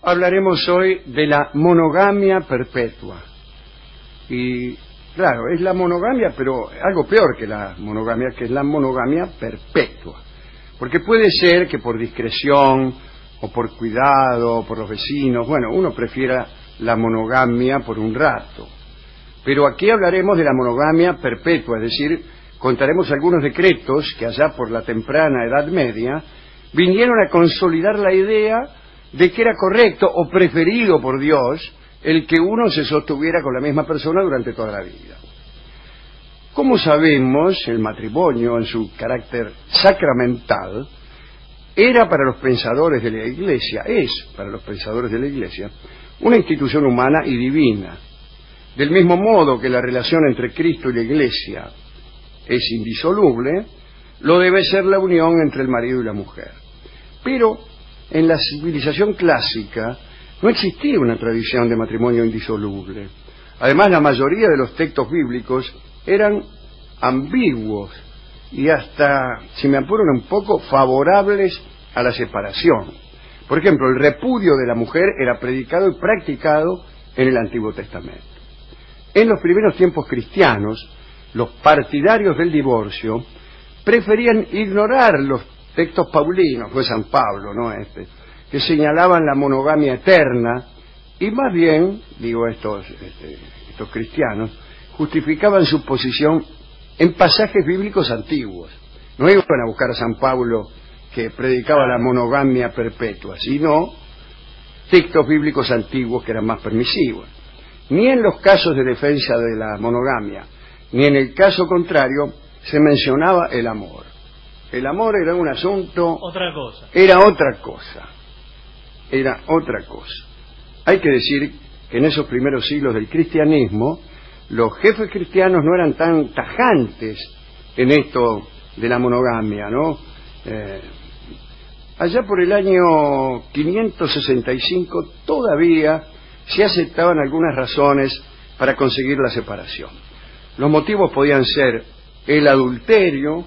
hablaremos hoy de la monogamia perpetua. Y claro, es la monogamia, pero algo peor que la monogamia, que es la monogamia perpetua. Porque puede ser que por discreción, o por cuidado, o por los vecinos, bueno, uno prefiera la monogamia por un rato. Pero aquí hablaremos de la monogamia perpetua, es decir, contaremos algunos decretos que allá por la temprana Edad Media vinieron a consolidar la idea de que era correcto o preferido por Dios el que uno se sostuviera con la misma persona durante toda la vida. Como sabemos, el matrimonio en su carácter sacramental era para los pensadores de la Iglesia, es para los pensadores de la Iglesia, una institución humana y divina. Del mismo modo que la relación entre Cristo y la Iglesia es indisoluble, lo debe ser la unión entre el marido y la mujer. Pero en la civilización clásica no existía una tradición de matrimonio indisoluble. Además, la mayoría de los textos bíblicos eran ambiguos y hasta, si me apuran un poco, favorables a la separación. Por ejemplo, el repudio de la mujer era predicado y practicado en el Antiguo Testamento. En los primeros tiempos cristianos, los partidarios del divorcio preferían ignorar los textos paulinos, fue San Pablo, ¿no? Que señalaban la monogamia eterna, y más bien, digo estos cristianos, justificaban su posición en pasajes bíblicos antiguos. No iban a buscar a San Pablo, que predicaba la monogamia perpetua, sino textos bíblicos antiguos que eran más permisivos. Ni en los casos de defensa de la monogamia, ni en el caso contrario, se mencionaba el amor. El amor era un asunto... Otra cosa. Era otra cosa. Era otra cosa. Hay que decir que en esos primeros siglos del cristianismo, los jefes cristianos no eran tan tajantes en esto de la monogamia, ¿no? Allá por el año 565 todavía se aceptaban algunas razones para conseguir la separación. Los motivos podían ser el adulterio,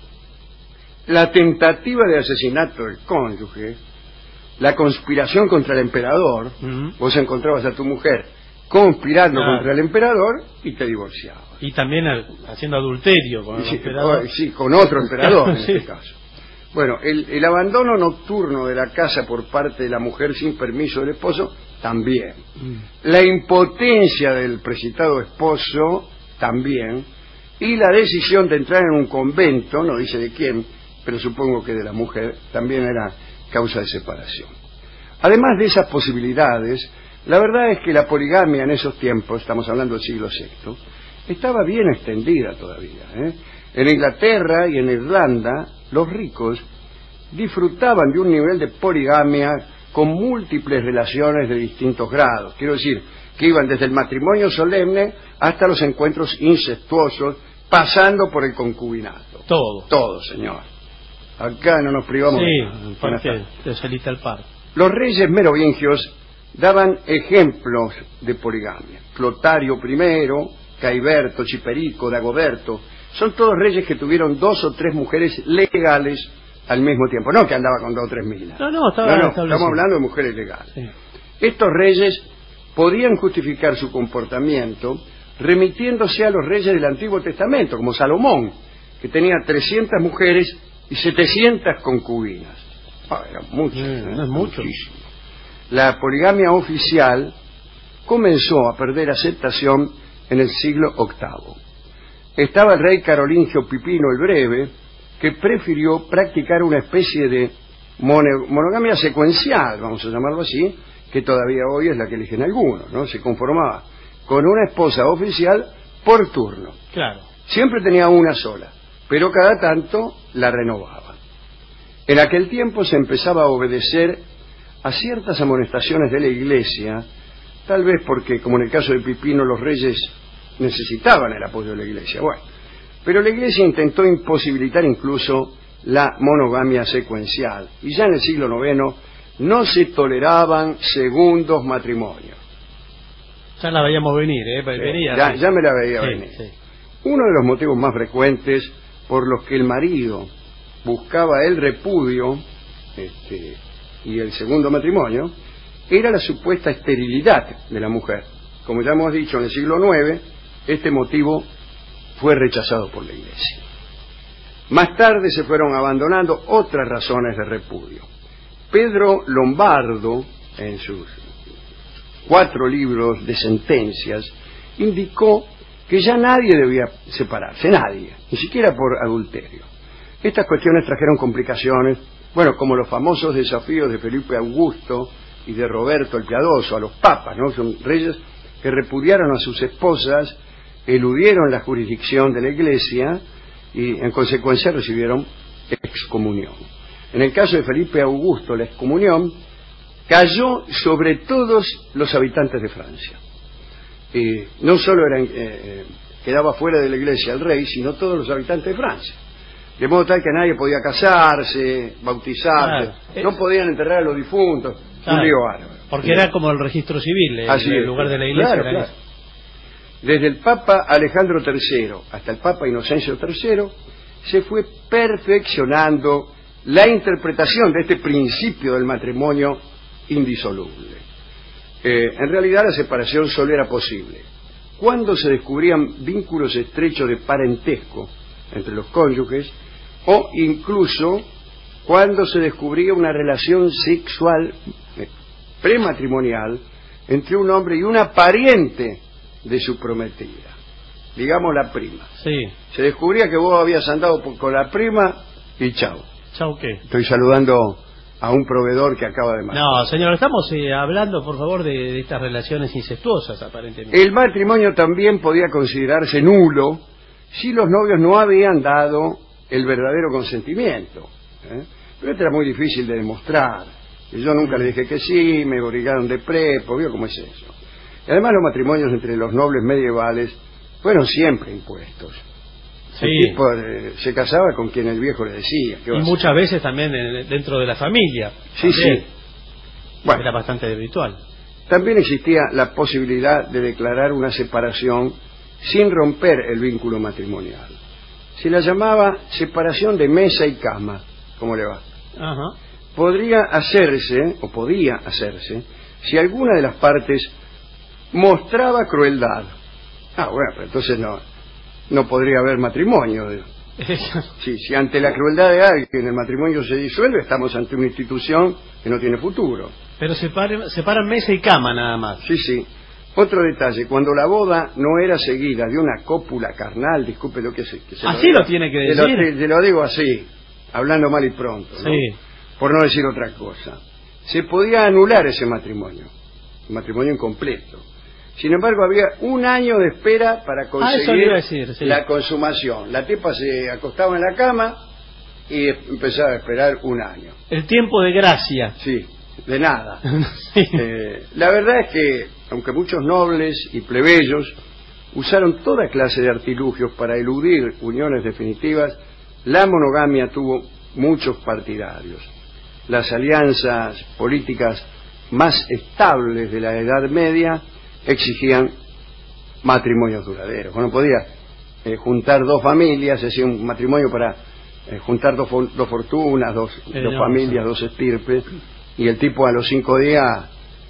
la tentativa de asesinato del cónyuge, la conspiración contra el emperador. Vos encontrabas a tu mujer conspirando contra el emperador y te divorciabas. Y también haciendo adulterio con el emperador. Sí, con otro emperador en este caso. Bueno, el abandono nocturno de la casa por parte de la mujer sin permiso del esposo, también. La impotencia del precitado esposo, también. Y la decisión de entrar en un convento, no dice de quién, pero supongo que de la mujer, también era causa de separación. Además de esas posibilidades, la verdad es que la poligamia en esos tiempos, estamos hablando del siglo VI, estaba bien extendida todavía. En Inglaterra y en Irlanda, los ricos disfrutaban de un nivel de poligamia con múltiples relaciones de distintos grados. Quiero decir, que iban desde el matrimonio solemne hasta los encuentros incestuosos, pasando por el concubinato. Todo. Todo, señor. Acá no nos privamos de salita al par. Los reyes merovingios daban ejemplos de poligamia. Clotario I, Caiberto, Chiperico, Dagoberto, son todos reyes que tuvieron 2 o 3 mujeres legales al mismo tiempo. No que andaba con 2 o 3 minas. No, estamos hablando de mujeres legales. Sí. Estos reyes podían justificar su comportamiento remitiéndose a los reyes del Antiguo Testamento, como Salomón, que tenía 300 mujeres y 700 concubinas. Era mucho, no es mucho. Muchísimo. La poligamia oficial comenzó a perder aceptación en el siglo VIII. Estaba el rey carolingio Pipino el Breve, que prefirió practicar una especie de monogamia secuencial, vamos a llamarlo así, que todavía hoy es la que eligen algunos, ¿no? Se conformaba con una esposa oficial por turno. Claro. Siempre tenía una sola, pero cada tanto la renovaba. En aquel tiempo se empezaba a obedecer a ciertas amonestaciones de la Iglesia, tal vez porque, como en el caso de Pipino, los reyes necesitaban el apoyo de la Iglesia. Bueno, pero la Iglesia intentó imposibilitar incluso la monogamia secuencial, y ya en el siglo IX no se toleraban segundos matrimonios. Ya la veíamos venir, ya me la veía venir. Sí. Uno de los motivos más frecuentes por los que el marido buscaba el repudio y el segundo matrimonio era la supuesta esterilidad de la mujer. Como ya hemos dicho, en el siglo IX, este motivo fue rechazado por la Iglesia. Más tarde se fueron abandonando otras razones de repudio. Pedro Lombardo, en sus 4 libros de sentencias, indicó que ya nadie debía separarse, nadie, ni siquiera por adulterio. Estas cuestiones trajeron complicaciones, bueno, como los famosos desafíos de Felipe Augusto y de Roberto el Piadoso a los papas, ¿no? Son reyes que repudiaron a sus esposas, eludieron la jurisdicción de la Iglesia y en consecuencia recibieron excomunión. En el caso de Felipe Augusto, la excomunión cayó sobre todos los habitantes de Francia. No solo quedaba fuera de la Iglesia el rey, sino todos los habitantes de Francia. De modo tal que nadie podía casarse, bautizarse, no podían enterrar a los difuntos, un lío bárbaro. Porque era como el registro civil, en lugar de la Iglesia. Claro. Desde el Papa Alejandro III hasta el Papa Inocencio III se fue perfeccionando la interpretación de este principio del matrimonio indisoluble. En realidad la separación solo era posible cuando se descubrían vínculos estrechos de parentesco entre los cónyuges o incluso cuando se descubría una relación sexual prematrimonial entre un hombre y una pariente de su prometida, digamos la prima. Sí. Se descubría que vos habías andado con la prima y chau. ¿Chau qué? Estoy saludando a un proveedor que acaba de matar. No, señor, estamos hablando, por favor, de estas relaciones incestuosas, aparentemente. El matrimonio también podía considerarse nulo si los novios no habían dado el verdadero consentimiento. Pero esto era muy difícil de demostrar. Yo nunca le dije que sí, me obligaron de prepo, ¿vio cómo es eso? Y además los matrimonios entre los nobles medievales fueron siempre impuestos. Sí. El tipo se casaba con quien el viejo le decía. Y muchas veces también dentro de la familia. Sí, también. sí. Bueno, era bastante habitual. También existía la posibilidad de declarar una separación sin romper el vínculo matrimonial. Se la llamaba separación de mesa y cama. ¿Cómo le va? Ajá. Podía hacerse si alguna de las partes mostraba crueldad. Bueno, pero entonces no podría haber matrimonio. Sí, si ante la crueldad de alguien el matrimonio se disuelve, estamos ante una institución que no tiene futuro. Pero separan mesa y cama nada más. Sí, sí. Otro detalle, cuando la boda no era seguida de una cópula carnal, disculpe lo que se así lo tiene que decir. Te lo digo así, hablando mal y pronto, ¿no? Sí. Por no decir otra cosa. Se podía anular ese matrimonio, un matrimonio incompleto. Sin embargo, había un año de espera para conseguir la consumación. La tipa se acostaba en la cama y empezaba a esperar un año. El tiempo de gracia. Sí, de nada. Sí. La verdad es que, aunque muchos nobles y plebeyos usaron toda clase de artilugios para eludir uniones definitivas, la monogamia tuvo muchos partidarios. Las alianzas políticas más estables de la Edad Media exigían matrimonios duraderos. Bueno, podía juntar dos familias, hacía un matrimonio para juntar dos fortunas, dos familias, dos estirpes, y el tipo a los 5 días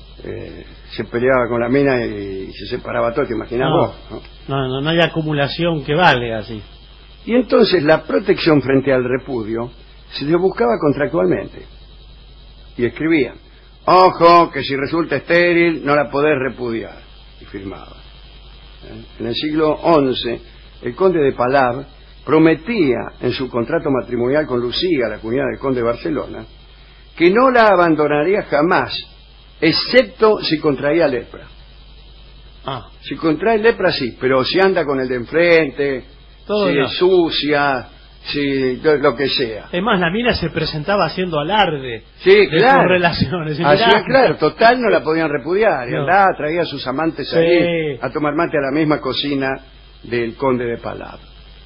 se peleaba con la mina y se separaba todo, ¿te imaginas vos? No hay acumulación que valga así. Y entonces la protección frente al repudio se le buscaba contractualmente. Y escribían: ojo, que si resulta estéril no la podés repudiar. Y firmaba. En el siglo XI, el conde de Palav prometía en su contrato matrimonial con Lucía, la cuñada del conde de Barcelona, que no la abandonaría jamás, excepto si contraía lepra. Si contrae lepra sí, pero si anda con el de enfrente, todo si es sucia, si lo que sea. Es más, la mina se presentaba haciendo alarde de sus relaciones. Así es, claro, total no la podían repudiar. Y andaba, traía a sus amantes ahí a tomar mate a la misma cocina del conde de Palav.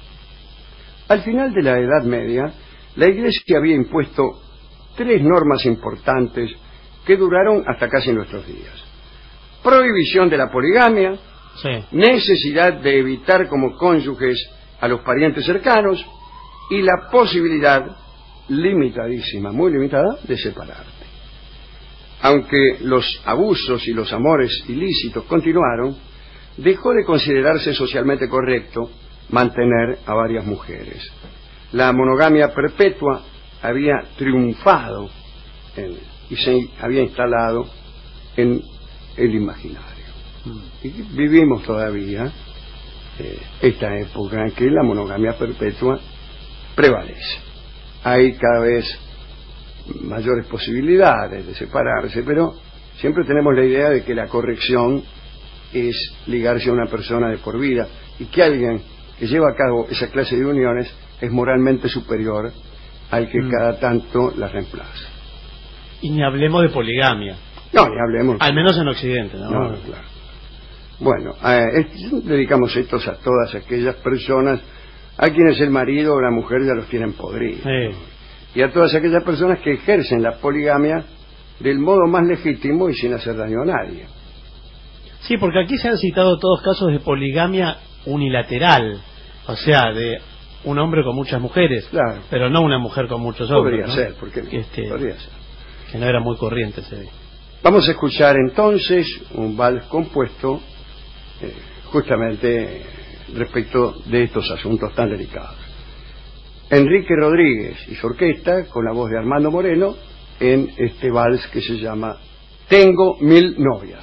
Al final de la Edad Media, la Iglesia había impuesto 3 normas importantes que duraron hasta casi nuestros días: prohibición de la poligamia, necesidad de evitar como cónyuges a los parientes cercanos y la posibilidad limitadísima, muy limitada, de separarte. aunque los abusos y los amores ilícitos continuaron, dejó de considerarse socialmente correcto mantener a varias mujeres. La monogamia perpetua había triunfado y se había instalado en el imaginario. Y vivimos todavía esta época en que la monogamia perpetua prevalece. Hay cada vez mayores posibilidades de separarse, pero siempre tenemos la idea de que la corrección es ligarse a una persona de por vida y que alguien que lleva a cabo esa clase de uniones es moralmente superior al que cada tanto la reemplaza. Y ni hablemos de poligamia. No, ni hablemos. Al menos en Occidente, ¿no? No, claro. Bueno, dedicamos estos a todas aquellas personas a quienes el marido o la mujer ya los tienen podridos. Sí. Y a todas aquellas personas que ejercen la poligamia del modo más legítimo y sin hacer daño a nadie. Sí, porque aquí se han citado todos casos de poligamia unilateral, o sea, de un hombre con muchas mujeres, claro, pero no una mujer con muchos hombres. Podría ser, porque podría ser. Que no era muy corriente ese día. Vamos a escuchar entonces un vals compuesto justamente respecto de estos asuntos tan delicados. Enrique Rodríguez y su orquesta, con la voz de Armando Moreno, en este vals que se llama Tengo 1000 novias.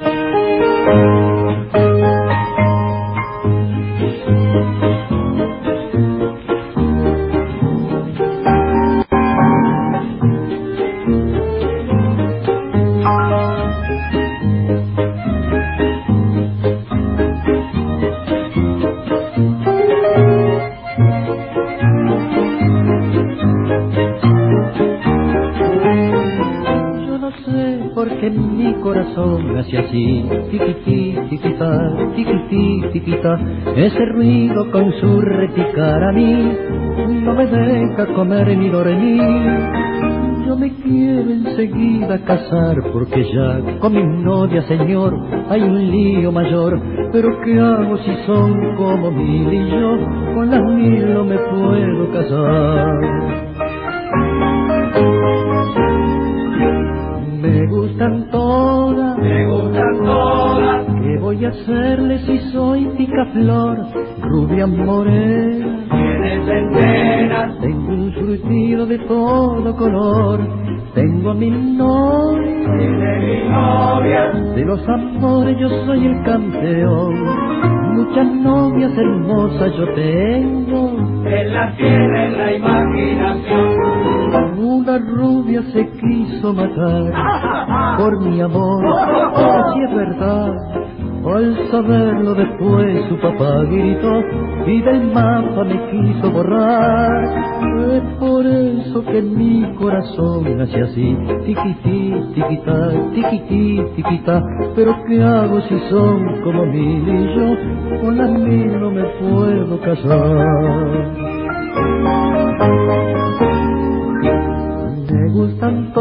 Hace así, tiquití, tiquitá, tiquití, tiquitá. Ese ruido con su reticar a mí no me deja comer ni dormir. Yo me quiero enseguida casar porque ya con mi novia, señor, hay un lío mayor. Pero ¿qué hago si son como 1000 y yo con las 1000 no me puedo casar? Me gustan todas, ¿qué voy a hacerle si soy picaflor? Rubia morena, tienes enteras, tengo un surtido de todo color. Tengo 1000 novias, tiene 1000 novias, de los amores yo soy el campeón. Muchas novias hermosas yo tengo, él las tiene en la imaginación. Una rubia se quiso matar por mi amor, así es verdad. Al saberlo después su papá gritó y del mapa me quiso borrar. Es por eso que mi corazón nace así, tiquití, tiquitá, tiquití, tiquitá. Pero ¿qué hago si son como 1000 y yo con las 1000 no me puedo casar? Me gustan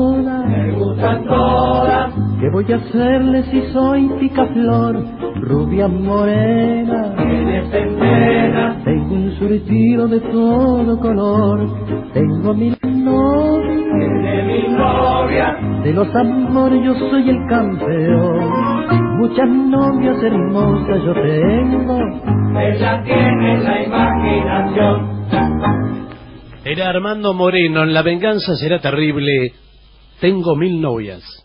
todas, ¿qué voy a hacerle si soy picaflor? Rubia morena, tienes enteras, tengo un surtido de todo color. Tengo 1000 novias, tiene 1000 novias, de los amores yo soy el campeón. Muchas novias hermosas yo tengo, él las tiene en la imaginación. Era Armando Moreno en La venganza será terrible. Tengo 1000 novias.